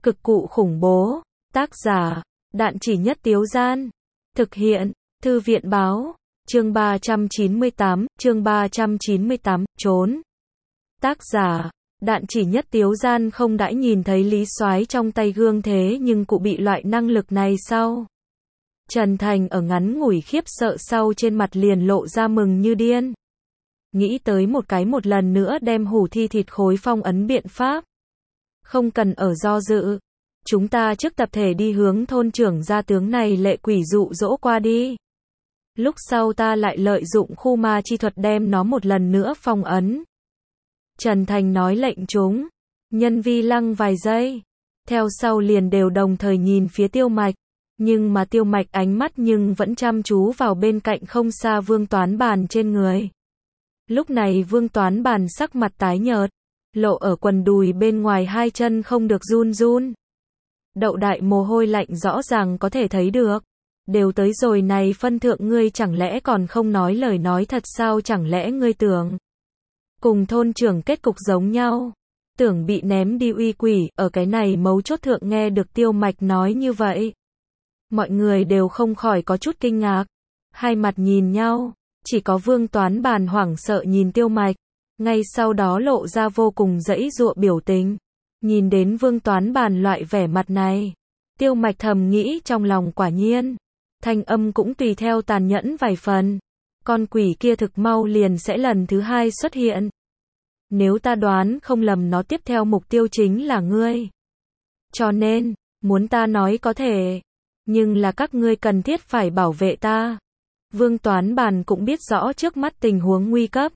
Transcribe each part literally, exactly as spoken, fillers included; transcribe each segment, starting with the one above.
Cực cụ khủng bố. Tác giả, Đạn Chỉ Nhất Tiếu Gian. Thực hiện, Thư viện Báo. Chương ba trăm chín mươi tám, chương ba trăm chín mươi tám, trốn. Tác giả, Đạn Chỉ Nhất Tiếu Gian không đãi nhìn thấy Lý Soái trong tay gương thế nhưng cụ bị loại năng lực này sau. Trần Thành ở ngắn ngủi khiếp sợ sau trên mặt liền lộ ra mừng như điên. Nghĩ tới một cái một lần nữa đem hủ thi thịt khối phong ấn biện pháp. Không cần ở do dự. Chúng ta trước tập thể đi hướng thôn trưởng gia tướng này lệ quỷ dụ dỗ qua đi. Lúc sau ta lại lợi dụng khu ma chi thuật đem nó một lần nữa phong ấn. Trần Thành nói lệnh chúng. Nhân vi lăng vài giây. Theo sau liền đều đồng thời nhìn phía Tiêu Mạch. Nhưng mà Tiêu Mạch ánh mắt nhưng vẫn chăm chú vào bên cạnh không xa Vương Toán Bàn trên người. Lúc này Vương Toán Bàn sắc mặt tái nhợt. Lộ ở quần đùi bên ngoài hai chân không được run run. Đậu đại mồ hôi lạnh rõ ràng có thể thấy được. Đều tới rồi này phân thượng ngươi chẳng lẽ còn không nói lời nói thật sao, chẳng lẽ ngươi tưởng cùng thôn trưởng kết cục giống nhau, tưởng bị ném đi uy quỷ. Ở cái này mấu chốt thượng nghe được Tiêu Mạch nói như vậy, mọi người đều không khỏi có chút kinh ngạc, hai mặt nhìn nhau, chỉ có Vương Toán Bàn hoảng sợ nhìn Tiêu Mạch, ngay sau đó lộ ra vô cùng giãy giụa biểu tình. Nhìn đến Vương Toán Bàn loại vẻ mặt này, Tiêu Mạch thầm nghĩ trong lòng quả nhiên, thanh âm cũng tùy theo tàn nhẫn vài phần. Con quỷ kia thực mau liền sẽ lần thứ hai xuất hiện. Nếu ta đoán không lầm nó tiếp theo mục tiêu chính là ngươi. Cho nên, muốn ta nói có thể, nhưng là các ngươi cần thiết phải bảo vệ ta. Vương Toán Bàn cũng biết rõ trước mắt tình huống nguy cấp.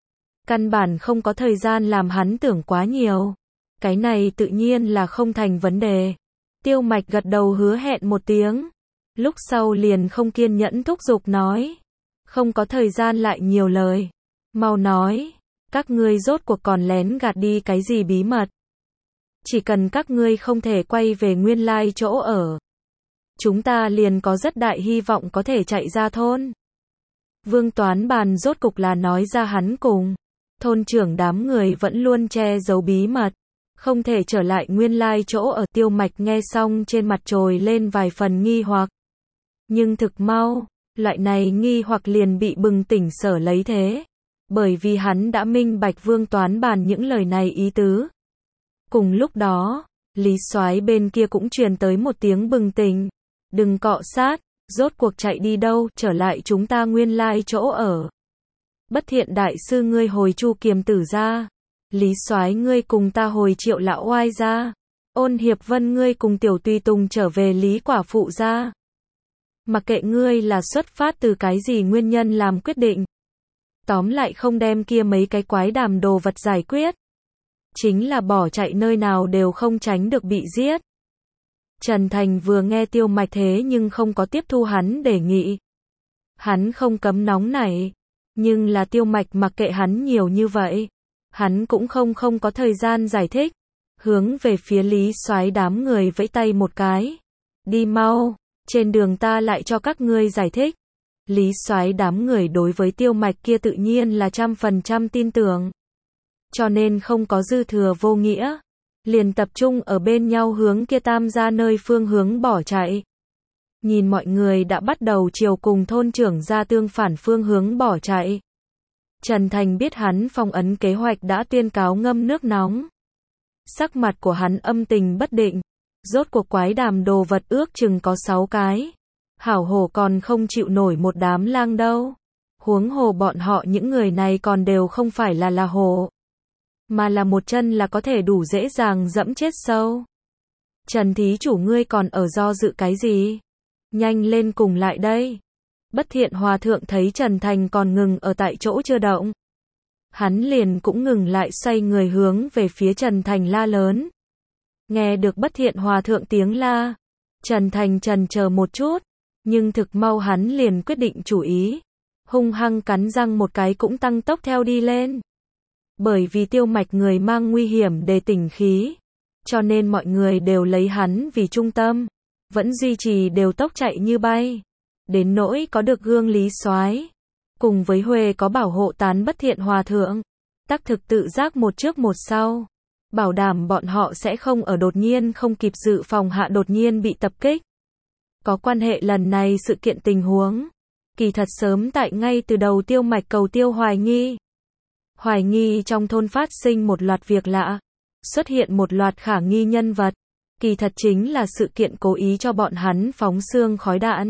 Căn bản không có thời gian làm hắn tưởng quá nhiều. Cái này tự nhiên là không thành vấn đề. Tiêu Mạch gật đầu hứa hẹn một tiếng. Lúc sau liền không kiên nhẫn thúc giục nói. Không có thời gian lại nhiều lời. Mau nói, các ngươi rốt cuộc còn lén gạt đi cái gì bí mật. Chỉ cần các ngươi không thể quay về nguyên lai chỗ ở, chúng ta liền có rất đại hy vọng có thể chạy ra thôn. Vương Toán Bàn rốt cục là nói ra hắn cùng thôn trưởng đám người vẫn luôn che giấu bí mật, không thể trở lại nguyên lai chỗ ở. Tiêu Mạch nghe xong trên mặt trồi lên vài phần nghi hoặc. Nhưng thực mau, loại này nghi hoặc liền bị bừng tỉnh sở lấy thế. Bởi vì hắn đã minh bạch Vương Toán Bàn những lời này ý tứ. Cùng lúc đó, Lý Soái bên kia cũng truyền tới một tiếng bừng tỉnh. Đừng cọ sát, rốt cuộc chạy đi đâu, trở lại chúng ta nguyên lai chỗ ở. Bất Thiện đại sư ngươi hồi Chu Kiềm Tử gia. Lý Soái ngươi cùng ta hồi Triệu lão oai gia. Ôn Hiệp Vân ngươi cùng Tiểu Tùy Tùng trở về Lý quả phụ gia. Mặc kệ ngươi là xuất phát từ cái gì nguyên nhân làm quyết định. Tóm lại không đem kia mấy cái quái đàm đồ vật giải quyết. Chính là bỏ chạy nơi nào đều không tránh được bị giết. Trần Thành vừa nghe Tiêu Mạch thế nhưng không có tiếp thu hắn đề nghị. Hắn không cấm nóng nảy. Nhưng là Tiêu Mạch mặc kệ hắn nhiều như vậy. Hắn cũng không không có thời gian giải thích. Hướng về phía Lý Soái đám người vẫy tay một cái. Đi mau, trên đường ta lại cho các ngươi giải thích. Lý Soái đám người đối với Tiêu Mạch kia tự nhiên là trăm phần trăm tin tưởng. Cho nên không có dư thừa vô nghĩa. Liền tập trung ở bên nhau hướng kia Tam gia nơi phương hướng bỏ chạy. Nhìn mọi người đã bắt đầu chiều cùng thôn trưởng gia tương phản phương hướng bỏ chạy. Trần Thành biết hắn phong ấn kế hoạch đã tuyên cáo ngâm nước nóng. Sắc mặt của hắn âm tình bất định. Rốt cuộc quái đàm đồ vật ước chừng có sáu cái. Hảo hổ còn không chịu nổi một đám lang đâu. Huống hồ bọn họ những người này còn đều không phải là là hổ. Mà là một chân là có thể đủ dễ dàng dẫm chết sâu. Trần thí chủ ngươi còn ở do dự cái gì? Nhanh lên cùng lại đây. Bất Thiện hòa thượng thấy Trần Thành còn ngừng ở tại chỗ chưa động. Hắn liền cũng ngừng lại xoay người hướng về phía Trần Thành la lớn. Nghe được Bất Thiện hòa thượng tiếng la. Trần Thành trần chờ một chút. Nhưng thực mau hắn liền quyết định chủ ý. Hung hăng cắn răng một cái cũng tăng tốc theo đi lên. Bởi vì Tiêu Mạch người mang nguy hiểm để tỉnh khí. Cho nên mọi người đều lấy hắn vì trung tâm. Vẫn duy trì đều tốc chạy như bay. Đến nỗi có được gương Lý Soái cùng với Huệ có bảo hộ tán Bất Thiện hòa thượng. Tắc thực tự giác một trước một sau. bảo đảm bọn họ sẽ không ở đột nhiên không kịp dự phòng hạ đột nhiên bị tập kích. Có quan hệ lần này sự kiện tình huống. Kỳ thật sớm tại ngay từ đầu Tiêu Mạch cầu Tiêu Hoài Nghi. Hoài Nghi trong thôn phát sinh một loạt việc lạ. Xuất hiện một loạt khả nghi nhân vật. Kỳ thật chính là sự kiện cố ý cho bọn hắn phóng xương khói đạn.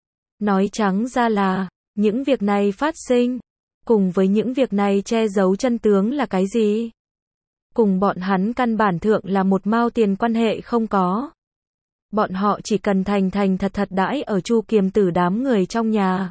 Nói trắng ra là, những việc này phát sinh, cùng với những việc này che giấu chân tướng là cái gì? Cùng bọn hắn căn bản thượng là một mao tiền quan hệ không có. Bọn họ chỉ cần thành thành thật thật đãi ở Chu Kiềm Tử đám người trong nhà.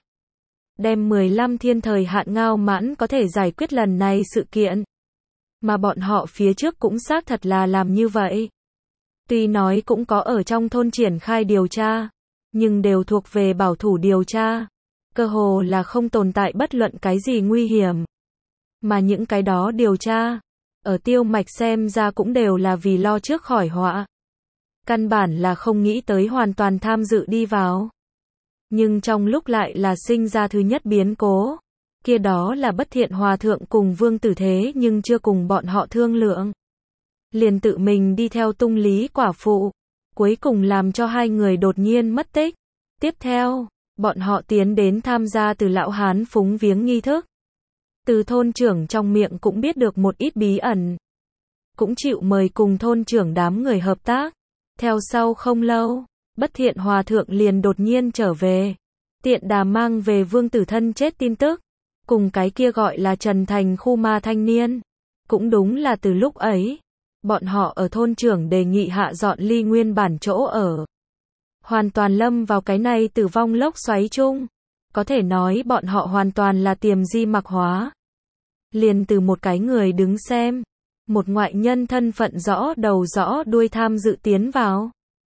Đem mười lăm thiên thời hạn ngao mãn có thể giải quyết lần này sự kiện. Mà bọn họ phía trước cũng xác thật là làm như vậy. Tuy nói cũng có ở trong thôn triển khai điều tra, nhưng đều thuộc về bảo thủ điều tra. Cơ hồ là không tồn tại bất luận cái gì nguy hiểm. Mà những cái đó điều tra, ở Tiêu Mạch xem ra cũng đều là vì lo trước khỏi họa. Căn bản là không nghĩ tới hoàn toàn tham dự đi vào. Nhưng trong lúc lại là sinh ra thứ nhất biến cố. Kia đó là Bất Thiện Hòa Thượng cùng Vương Tử Thế nhưng chưa cùng bọn họ thương lượng. Liền tự mình đi theo tung lý quả phụ. Cuối cùng làm cho hai người đột nhiên mất tích. Tiếp theo, bọn họ tiến đến tham gia từ lão hán phúng viếng nghi thức. Từ thôn trưởng trong miệng cũng biết được một ít bí ẩn. Cũng chịu mời cùng thôn trưởng đám người hợp tác. Theo sau không lâu, Bất Thiện Hòa Thượng liền đột nhiên trở về. Tiện đà mang về Vương Tử thân chết tin tức. Cùng cái kia gọi là Trần Thành khu ma thanh niên. Cũng đúng là từ lúc ấy, bọn họ ở thôn trưởng đề nghị hạ dọn ly nguyên bản chỗ ở. Hoàn toàn lâm vào cái này tử vong lốc xoáy chung. Có thể nói bọn họ hoàn toàn là tiềm di mặc hóa. Liền từ một cái người đứng xem. Một ngoại nhân thân phận rõ đầu rõ đuôi tham dự tiến vào.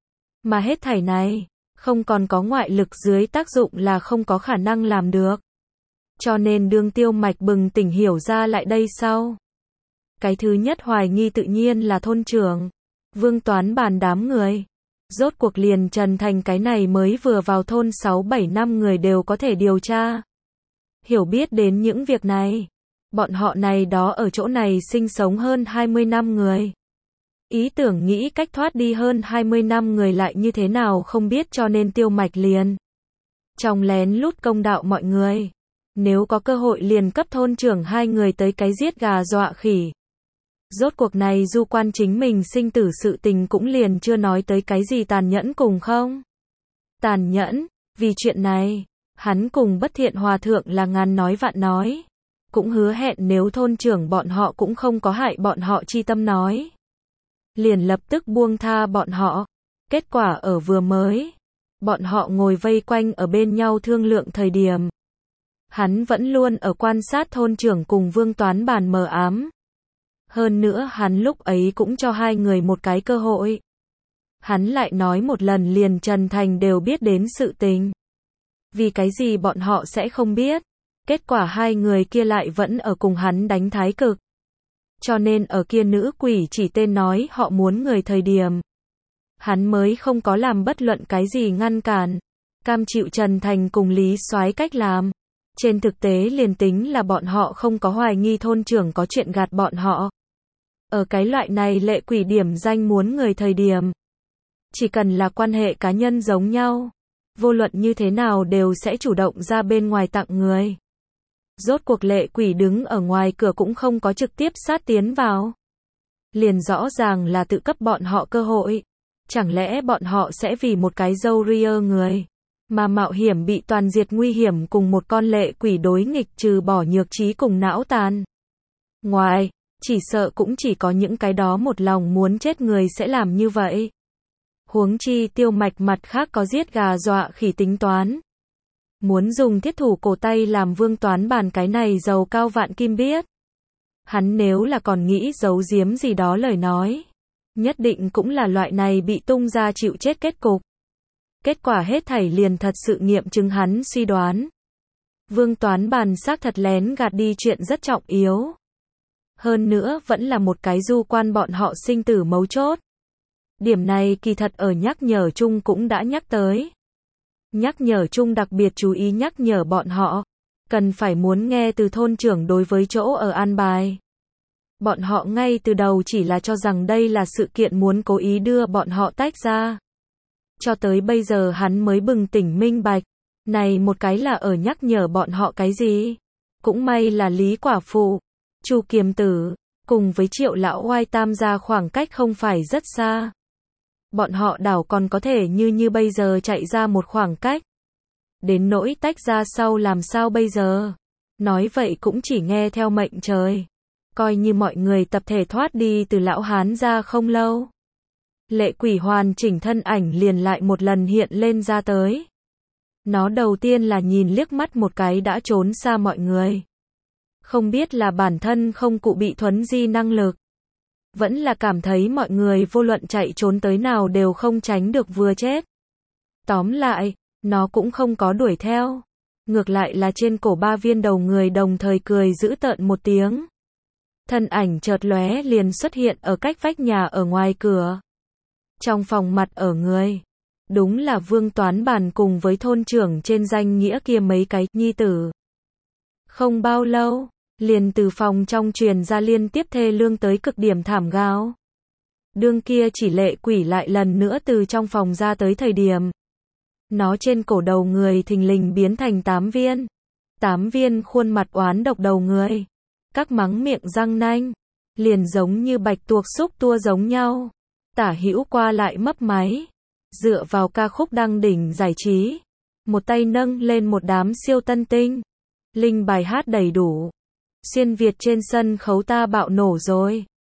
Mà hết thảy này, không còn có ngoại lực dưới tác dụng là không có khả năng làm được. Cho nên đương Tiêu Mạch bừng tỉnh hiểu ra lại đây sau. Cái thứ nhất hoài nghi tự nhiên là thôn trưởng. Vương Toán bàn đám người. Rốt cuộc liền Trần Thành cái này mới vừa vào thôn sáu bảy năm người đều có thể điều tra. Hiểu biết đến những việc này. Bọn họ này đó ở chỗ này sinh sống hơn hai mươi năm người. Ý tưởng nghĩ cách thoát đi hơn hai mươi năm người lại như thế nào không biết cho nên Tiêu Mạch liền. Trong lén lút công đạo mọi người. Nếu có cơ hội liền cấp thôn trưởng hai người tới cái giết gà dọa khỉ. Rốt cuộc này du quan chính mình sinh tử sự tình cũng liền chưa nói tới cái gì tàn nhẫn cùng không. Tàn nhẫn, vì chuyện này, hắn cùng Bất Thiện Hòa Thượng là ngàn nói vạn nói. Cũng hứa hẹn nếu thôn trưởng bọn họ cũng không có hại bọn họ chi tâm nói. Liền lập tức buông tha bọn họ. Kết quả ở vừa mới. Bọn họ ngồi vây quanh ở bên nhau thương lượng thời điểm. Hắn vẫn luôn ở quan sát thôn trưởng cùng Vương Toán bàn mờ ám. Hơn nữa hắn lúc ấy cũng cho hai người một cái cơ hội. Hắn lại nói một lần liền Trần Thành đều biết đến sự tình. Vì cái gì bọn họ sẽ không biết. Kết quả hai người kia lại vẫn ở cùng hắn đánh thái cực. Cho nên ở kia nữ quỷ chỉ tên nói họ muốn người thời điểm. Hắn mới không có làm bất luận cái gì ngăn cản. Cam chịu Trần Thành cùng Lý Soái cách làm. Trên thực tế liền tính là bọn họ không có hoài nghi thôn trưởng có chuyện gạt bọn họ. Ở cái loại này lệ quỷ điểm danh muốn người thời điểm. Chỉ cần là quan hệ cá nhân giống nhau. Vô luận như thế nào đều sẽ chủ động ra bên ngoài tặng người. Rốt cuộc lệ quỷ đứng ở ngoài cửa cũng không có trực tiếp sát tiến vào. Liền rõ ràng là tự cấp bọn họ cơ hội. Chẳng lẽ bọn họ sẽ vì một cái dâu ria người. Mà mạo hiểm bị toàn diệt nguy hiểm cùng một con lệ quỷ đối nghịch trừ bỏ nhược trí cùng não tàn. Ngoài, chỉ sợ cũng chỉ có những cái đó một lòng muốn chết người sẽ làm như vậy. Huống chi Tiêu Mạch mặt khác có giết gà dọa khỉ tính toán. Muốn dùng thiết thủ cổ tay làm Vương Toán bàn cái này giàu cao vạn kim biết. Hắn nếu là còn nghĩ giấu giếm gì đó lời nói. Nhất định cũng là loại này bị tung ra chịu chết kết cục. Kết quả hết thảy liền thật sự nghiệm chứng hắn suy đoán. Vương Toán bàn xác thật lén gạt đi chuyện rất trọng yếu. Hơn nữa vẫn là một cái du quan bọn họ sinh tử mấu chốt. Điểm này kỳ thật ở nhắc nhở chung cũng đã nhắc tới. Nhắc nhở chung đặc biệt chú ý nhắc nhở bọn họ. Cần phải muốn nghe từ thôn trưởng đối với chỗ ở an bài. Bọn họ ngay từ đầu chỉ là cho rằng đây là sự kiện muốn cố ý đưa bọn họ tách ra. Cho tới bây giờ hắn mới bừng tỉnh minh bạch. Này một cái là ở nhắc nhở bọn họ cái gì? Cũng may là Lý Quả Phụ, Chu Kiềm Tử, cùng với Triệu Lão Oai Tam gia khoảng cách không phải rất xa. Bọn họ đảo còn có thể như như bây giờ chạy ra một khoảng cách. Đến nỗi tách ra sau làm sao bây giờ? Nói vậy cũng chỉ nghe theo mệnh trời. Coi như mọi người tập thể thoát đi từ lão hán ra không lâu. Lệ Quỷ hoàn chỉnh thân ảnh liền lại một lần hiện lên ra tới. Nó đầu tiên là nhìn liếc mắt một cái đã trốn xa mọi người. Không biết là bản thân không cụ bị thuấn di năng lực. Vẫn là cảm thấy mọi người vô luận chạy trốn tới nào đều không tránh được vừa chết. Tóm lại, nó cũng không có đuổi theo. Ngược lại là trên cổ ba viên đầu người đồng thời cười giữ tợn một tiếng. Thân ảnh chợt lóe liền xuất hiện ở cách vách nhà ở ngoài cửa. Trong phòng mặt ở người. Đúng là Vương Toán Bàn cùng với thôn trưởng trên danh nghĩa kia mấy cái nhi tử. Không bao lâu, liền từ phòng trong truyền ra liên tiếp thê lương tới cực điểm thảm gào. Đương kia chỉ Lệ Quỷ lại lần nữa từ trong phòng ra tới thời điểm. Nó trên cổ đầu người thình lình biến thành tám viên. Tám viên khuôn mặt oán độc đầu người. Các mắng miệng răng nanh. Liền giống như bạch tuộc xúc tua giống nhau. Tả hữu qua lại mấp máy. Dựa vào ca khúc đăng đỉnh giải trí. Một tay nâng lên một đám siêu tân tinh. Linh bài hát đầy đủ. Xuyên Việt trên sân khấu ta bạo nổ rồi.